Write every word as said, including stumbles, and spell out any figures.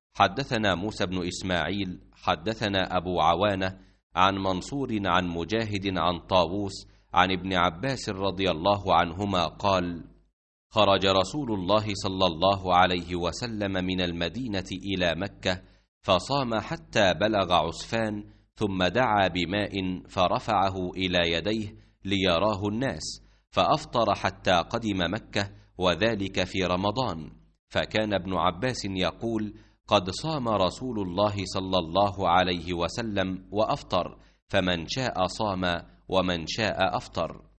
حدثنا موسى بن إسماعيل حدثنا أبو عوانة عن منصور عن مجاهد عن طاووس عن ابن عباس رضي الله عنهما قال: خرج رسول الله صلى الله عليه وسلم من المدينة إلى مكة فصام حتى بلغ عسفان، ثم دعا بماء فرفعه إلى يديه ليراه الناس، فأفطر حتى قدم مكة، وذلك في رمضان. فكان ابن عباس يقول: قد صام رسول الله صلى الله عليه وسلم وأفطر، فمن شاء صام ومن شاء أفطر.